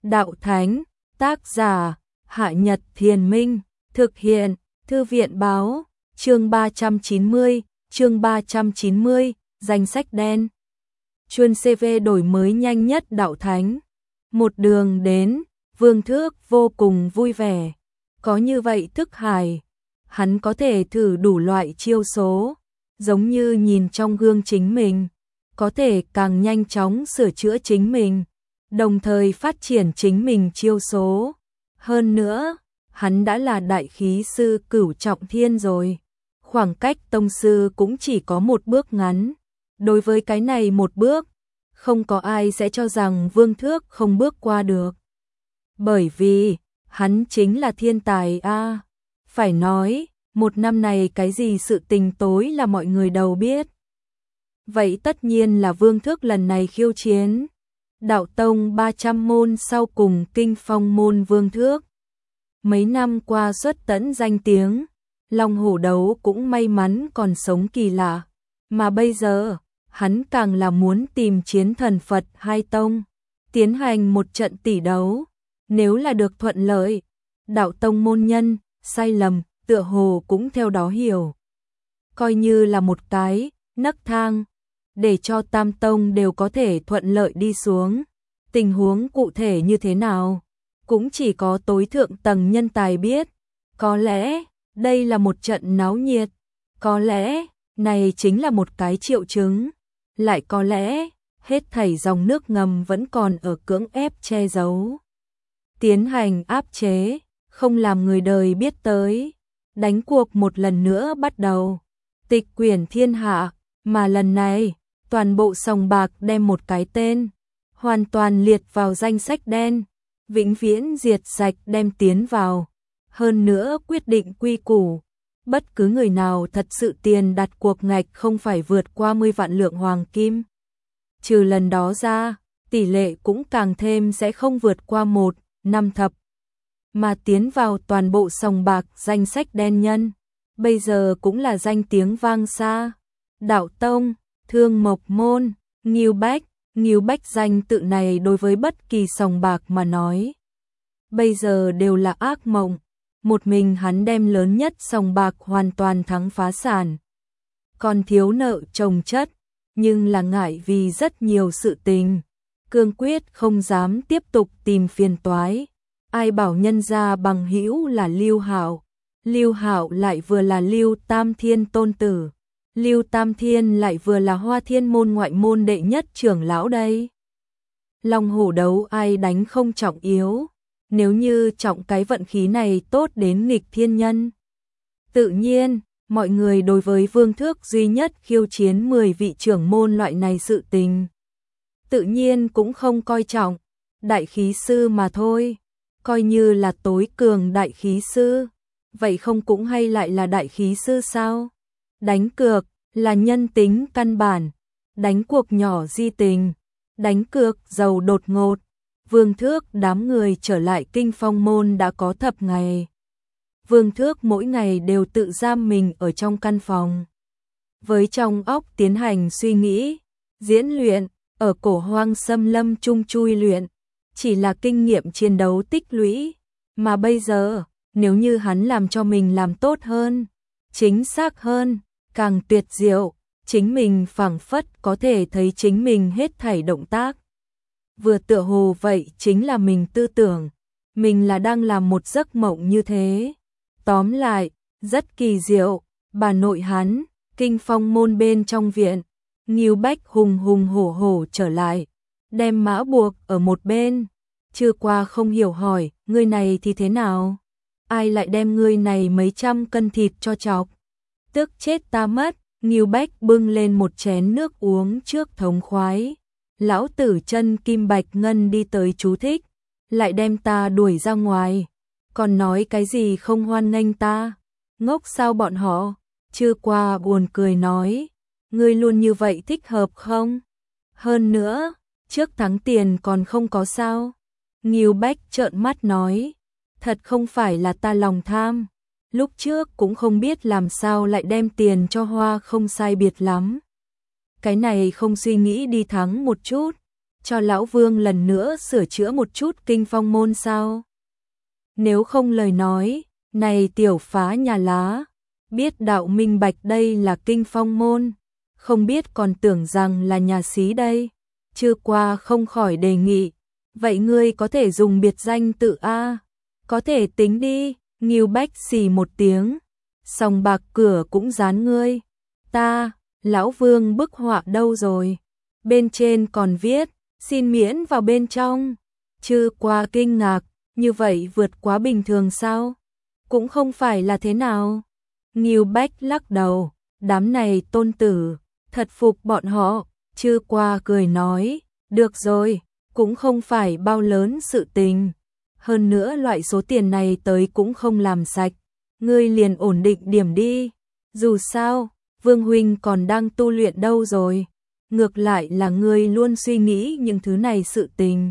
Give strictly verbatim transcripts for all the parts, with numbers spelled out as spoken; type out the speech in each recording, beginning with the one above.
Đạo Thánh, tác giả, Hạ Nhật Thiền Minh, thực hiện, Thư viện báo, chương ba trăm chín mươi, chương ba trăm chín mươi, danh sách đen. Chuyên xê vê đổi mới nhanh nhất Đạo Thánh. Một đường đến, Vương Thước vô cùng vui vẻ. Có như vậy thức hải, hắn có thể thử đủ loại chiêu số, giống như nhìn trong gương chính mình, có thể càng nhanh chóng sửa chữa chính mình, đồng thời phát triển chính mình chiêu số. Hơn nữa, hắn đã là đại khí sư cửu trọng thiên rồi, khoảng cách tông sư cũng chỉ có một bước ngắn. Đối với cái này một bước, không có ai sẽ cho rằng Vương Thước không bước qua được. Bởi vì, hắn chính là thiên tài a. À, phải nói, một năm này cái gì sự tình tối là mọi người đều biết. Vậy tất nhiên là Vương Thước lần này khiêu chiến Đạo Tông ba trăm môn sau cùng kinh phong môn Vương Thước. Mấy năm qua xuất tẫn danh tiếng, Long Hổ Đấu cũng may mắn còn sống kỳ lạ, mà bây giờ, hắn càng là muốn tìm chiến thần Phật hai tông, tiến hành một trận tỷ đấu. Nếu là được thuận lợi, Đạo Tông môn nhân, sai lầm, tựa hồ cũng theo đó hiểu. Coi như là một cái, nấc thang, để cho Tam Tông đều có thể thuận lợi đi xuống. Tình huống cụ thể như thế nào, cũng chỉ có tối thượng tầng nhân tài biết. Có lẽ, đây là một trận náo nhiệt. Có lẽ, này chính là một cái triệu chứng. Lại có lẽ, hết thảy dòng nước ngầm vẫn còn ở cưỡng ép che giấu. Tiến hành áp chế, không làm người đời biết tới. Đánh cuộc một lần nữa bắt đầu. Tịch quyển thiên hạ, mà lần này, toàn bộ sòng bạc đem một cái tên, hoàn toàn liệt vào danh sách đen, vĩnh viễn diệt sạch đem tiến vào. Hơn nữa quyết định quy củ, bất cứ người nào thật sự tiền đặt cuộc ngạch không phải vượt qua mười vạn lượng hoàng kim. Trừ lần đó ra, tỷ lệ cũng càng thêm sẽ không vượt qua một, năm thập. Mà tiến vào toàn bộ sòng bạc danh sách đen nhân, bây giờ cũng là danh tiếng vang xa. Đạo Tông, Thương Mộc Môn, Ngưu Bách, Ngưu Bách danh tự này đối với bất kỳ sòng bạc mà nói, bây giờ đều là ác mộng. Một mình hắn đem lớn nhất sòng bạc hoàn toàn thắng phá sản. Còn thiếu nợ chồng chất, nhưng là ngại vì rất nhiều sự tình, cương quyết không dám tiếp tục tìm phiền toái. Ai bảo nhân gia bằng hữu là Lưu Hạo, Lưu Hạo lại vừa là Lưu Tam Thiên tôn tử, Lưu Tam Thiên lại vừa là Hoa Thiên môn ngoại môn đệ nhất trưởng lão đây. Long Hổ Đấu ai đánh không trọng yếu, nếu như trọng cái vận khí này tốt đến nghịch thiên nhân. Tự nhiên, mọi người đối với Vương Thước duy nhất khiêu chiến mười vị trưởng môn loại này sự tình, tự nhiên cũng không coi trọng, đại khí sư mà thôi. Coi như là tối cường đại khí sư, vậy không cũng hay lại là đại khí sư sao? Đánh cược là nhân tính căn bản, đánh cuộc nhỏ di tình, đánh cược giàu đột ngột. Vương Thước đám người trở lại kinh phong môn đã có thập ngày. Vương Thước mỗi ngày đều tự giam mình ở trong căn phòng, với trong óc tiến hành suy nghĩ, diễn luyện, ở cổ hoang xâm lâm chung chui luyện. Chỉ là kinh nghiệm chiến đấu tích lũy, mà bây giờ, nếu như hắn làm cho mình làm tốt hơn, chính xác hơn, càng tuyệt diệu, chính mình phảng phất có thể thấy chính mình hết thảy động tác. Vừa tựa hồ vậy chính là mình tư tưởng, mình là đang làm một giấc mộng như thế. Tóm lại, rất kỳ diệu, bà nội hắn, kinh phong môn bên trong viện, Ngưu Bách hùng hùng hổ hổ trở lại, đem mã buộc ở một bên. Chưa qua không hiểu hỏi, ngươi này thì thế nào? Ai lại đem ngươi này mấy trăm cân thịt cho chọc? Tức chết ta mất. Ngưu Bách bưng lên một chén nước uống trước thống khoái. Lão tử chân kim bạch ngân đi tới chú thích, lại đem ta đuổi ra ngoài. Còn nói cái gì không hoan nghênh ta? Ngốc sao bọn họ? Chưa qua buồn cười nói, ngươi luôn như vậy thích hợp không? Hơn nữa, trước thắng tiền còn không có sao? Ngưu Bách trợn mắt nói, thật không phải là ta lòng tham, lúc trước cũng không biết làm sao lại đem tiền cho hoa không sai biệt lắm. Cái này không suy nghĩ đi thắng một chút, cho lão Vương lần nữa sửa chữa một chút kinh phong môn sao? Nếu không lời nói, này tiểu phá nhà lá, biết đạo minh bạch đây là kinh phong môn, không biết còn tưởng rằng là nhà xí đây. Chưa qua không khỏi đề nghị, vậy ngươi có thể dùng biệt danh tự A, có thể tính đi. Ngưu Bách xì một tiếng, sòng bạc cửa cũng dán ngươi. Ta, lão Vương bức họa đâu rồi? Bên trên còn viết, xin miễn vào bên trong. Chưa qua kinh ngạc, như vậy vượt quá bình thường sao? Cũng không phải là thế nào. Ngưu Bách lắc đầu, đám này tôn tử, thật phục bọn họ. Chưa qua cười nói, được rồi, cũng không phải bao lớn sự tình. Hơn nữa loại số tiền này tới cũng không làm sạch, ngươi liền ổn định điểm đi. Dù sao, Vương huynh còn đang tu luyện đâu rồi, ngược lại là ngươi luôn suy nghĩ những thứ này sự tình.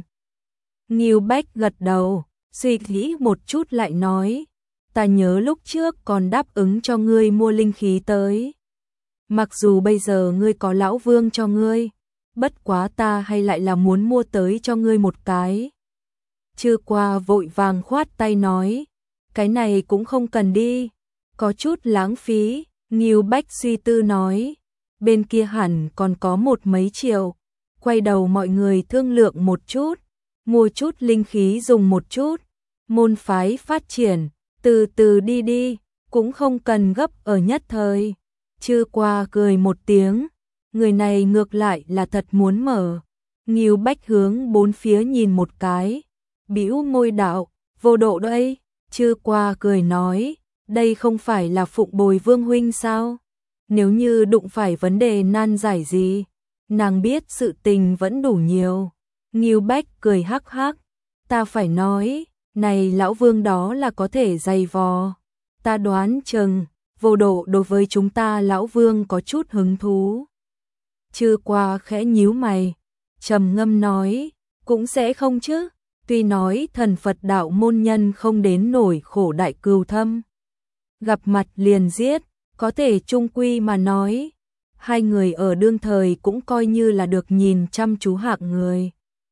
Ngưu Bách gật đầu, suy nghĩ một chút lại nói, ta nhớ lúc trước còn đáp ứng cho ngươi mua linh khí tới. Mặc dù bây giờ ngươi có lão Vương cho ngươi, bất quá ta hay lại là muốn mua tới cho ngươi một cái. Chưa qua vội vàng khoát tay nói, cái này cũng không cần đi, có chút lãng phí. Ngưu Bách suy tư nói, bên kia hẳn còn có một mấy triệu, quay đầu mọi người thương lượng một chút, mua chút linh khí dùng một chút, môn phái phát triển, từ từ đi đi, cũng không cần gấp ở nhất thời. Chưa qua cười một tiếng, người này ngược lại là thật muốn mở. Ngưu Bách hướng bốn phía nhìn một cái, bĩu môi đạo, vô độ đây. Chưa qua cười nói, đây không phải là phụng bồi Vương huynh sao? Nếu như đụng phải vấn đề nan giải gì, nàng biết sự tình vẫn đủ nhiều. Ngưu Bách cười hắc hắc, ta phải nói, này lão Vương đó là có thể dày vò. Ta đoán chừng, vô độ đối với chúng ta lão Vương có chút hứng thú. Chưa qua khẽ nhíu mày, trầm ngâm nói, cũng sẽ không chứ. Tuy nói thần Phật đạo môn nhân không đến nổi khổ đại cừu thâm, gặp mặt liền giết, có thể chung quy mà nói, hai người ở đương thời cũng coi như là được nhìn chăm chú hạng người.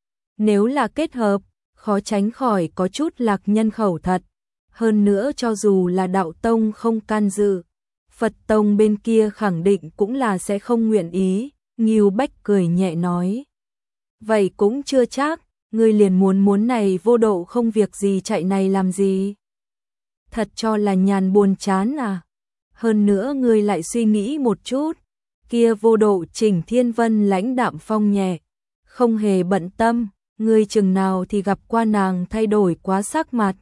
Nếu là kết hợp, khó tránh khỏi có chút lạc nhân khẩu thật. Hơn nữa cho dù là đạo tông không can dự, Phật tông bên kia khẳng định cũng là sẽ không nguyện ý. Ngưu Bách cười nhẹ nói, vậy cũng chưa chắc. Ngươi liền muốn muốn này vô độ không việc gì chạy này làm gì? Thật cho là nhàn buồn chán à? Hơn nữa ngươi lại suy nghĩ một chút, kia vô độ Trình Thiên Vân lãnh đạm phong nhẹ, không hề bận tâm, ngươi chừng nào thì gặp qua nàng thay đổi quá sắc mặt,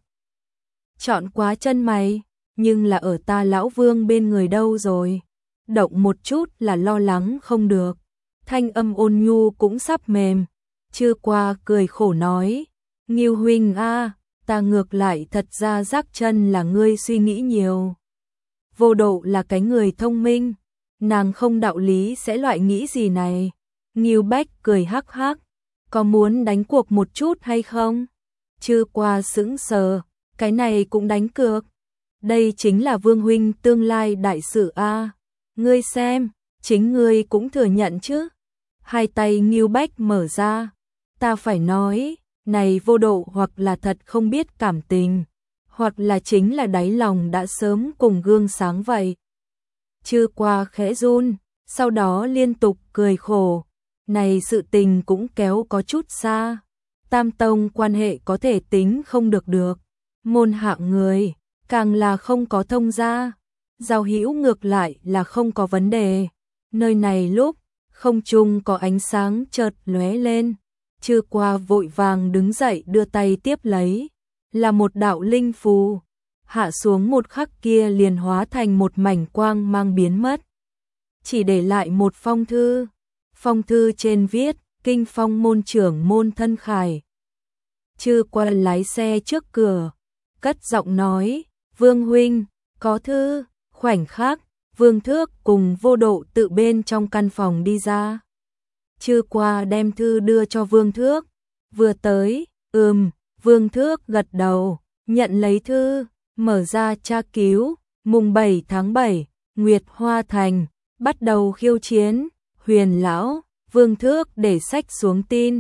chọn quá chân mày, nhưng là ở ta lão Vương bên người đâu rồi? Động một chút là lo lắng không được. Thanh âm ôn nhu cũng sắp mềm. Chưa qua cười khổ nói, Ngưu huynh a, ta ngược lại thật ra rắc chân là ngươi suy nghĩ nhiều. Vô độ là cái người thông minh, nàng không đạo lý sẽ loại nghĩ gì này. Ngưu Bách cười hắc hắc, có muốn đánh cuộc một chút hay không? Chưa qua sững sờ, cái này cũng đánh cược. Đây chính là Vương huynh tương lai đại sự a. Ngươi xem, chính ngươi cũng thừa nhận chứ? Hai tay Ngưu Bách mở ra. Ta phải nói, này vô độ hoặc là thật không biết cảm tình, hoặc là chính là đáy lòng đã sớm cùng gương sáng vậy. Chưa qua khẽ run, sau đó liên tục cười khổ, này sự tình cũng kéo có chút xa. Tam tông quan hệ có thể tính không được được, môn hạng người, càng là không có thông gia, giao hữu ngược lại là không có vấn đề. Nơi này lúc, không trung có ánh sáng chợt lóe lên. Chưa qua vội vàng đứng dậy đưa tay tiếp lấy, là một đạo linh phù, hạ xuống một khắc kia liền hóa thành một mảnh quang mang biến mất. Chỉ để lại một phong thư, phong thư trên viết, kinh phong môn trưởng môn thân khải. Chưa qua lái xe trước cửa, cất giọng nói, Vương huynh, có thư. Khoảnh khắc, Vương Thước cùng vô độ tự bên trong căn phòng đi ra. Chưa qua đem thư đưa cho Vương Thước, vừa tới, ừm, Vương Thước gật đầu, nhận lấy thư, mở ra tra cứu, mùng bảy tháng bảy, Nguyệt Hoa Thành, bắt đầu khiêu chiến, Huyền lão. Vương Thước để sách xuống tin,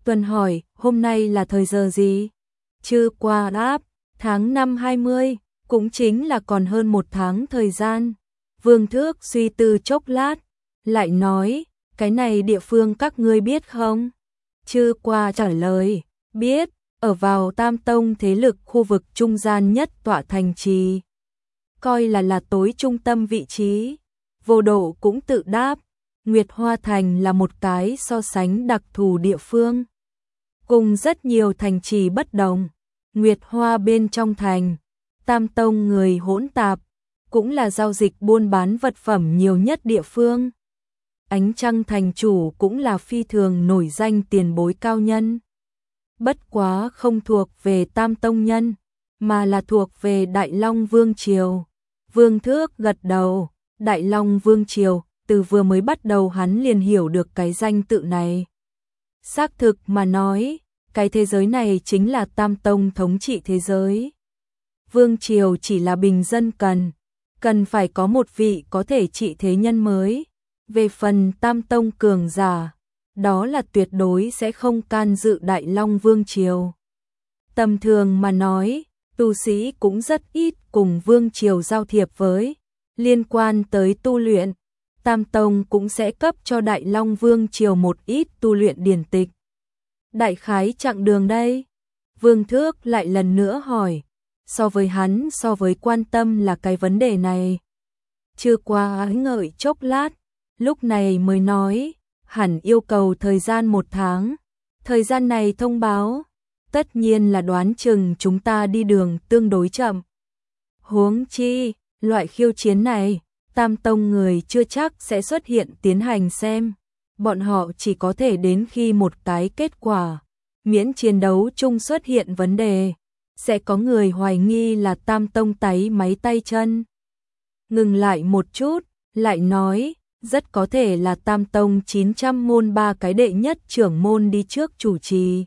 Tuần hỏi, hôm nay là thời giờ gì? Chư qua đáp, tháng năm hai mươi, cũng chính là còn hơn một tháng thời gian. Vương Thước suy tư chốc lát, lại nói, cái này địa phương các ngươi biết không? Chư qua trả lời, biết, ở vào Tam Tông thế lực khu vực trung gian nhất tọa thành trì. Coi là là tối trung tâm vị trí. Vô Độ cũng tự đáp, Nguyệt Hoa Thành là một cái so sánh đặc thù địa phương. Cùng rất nhiều thành trì bất đồng, Nguyệt Hoa bên trong thành, Tam Tông người hỗn tạp, cũng là giao dịch buôn bán vật phẩm nhiều nhất địa phương. Ánh Trăng thành chủ cũng là phi thường nổi danh tiền bối cao nhân. Bất quá không thuộc về Tam Tông nhân, mà là thuộc về Đại Long Vương Triều. Vương Thước gật đầu, Đại Long Vương Triều, từ vừa mới bắt đầu hắn liền hiểu được cái danh tự này. Xác thực mà nói, cái thế giới này chính là Tam Tông thống trị thế giới. Vương Triều chỉ là bình dân cần, cần phải có một vị có thể trị thế nhân mới. Về phần Tam Tông cường giả, đó là tuyệt đối sẽ không can dự Đại Long Vương Triều. Tầm thường mà nói, tu sĩ cũng rất ít cùng Vương Triều giao thiệp với. Liên quan tới tu luyện, Tam Tông cũng sẽ cấp cho Đại Long Vương Triều một ít tu luyện điển tịch. Đại khái chặng đường đây, Vương Thước lại lần nữa hỏi, so với hắn so với quan tâm là cái vấn đề này. Chưa qua ái ngợi chốc lát, lúc này mới nói, hẳn yêu cầu thời gian một tháng. Thời gian này thông báo, tất nhiên là đoán chừng chúng ta đi đường tương đối chậm. Huống chi, loại khiêu chiến này, Tam Tông người chưa chắc sẽ xuất hiện tiến hành xem. Bọn họ chỉ có thể đến khi một cái kết quả, miễn chiến đấu chung xuất hiện vấn đề, sẽ có người hoài nghi là Tam Tông táy máy tay chân. Ngừng lại một chút, lại nói, rất có thể là Tam Tông chín trăm môn ba cái đệ nhất trưởng môn đi trước chủ trì.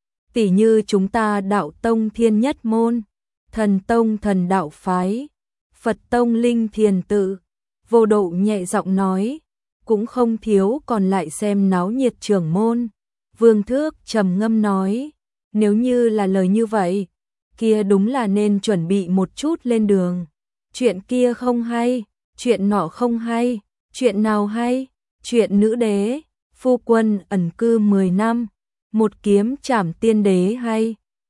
Tỷ như chúng ta Đạo Tông Thiên Nhất môn, Thần Tông Thần Đạo phái, Phật Tông Linh Thiền tự. Vô Độ nhẹ giọng nói, cũng không thiếu còn lại xem náo nhiệt trưởng môn. Vương Thước trầm ngâm nói, nếu như là lời như vậy, kia đúng là nên chuẩn bị một chút lên đường. Chuyện kia không hay, chuyện nọ không hay, chuyện nào hay? Chuyện nữ đế, phu quân ẩn cư mười năm, một kiếm trảm tiên đế hay?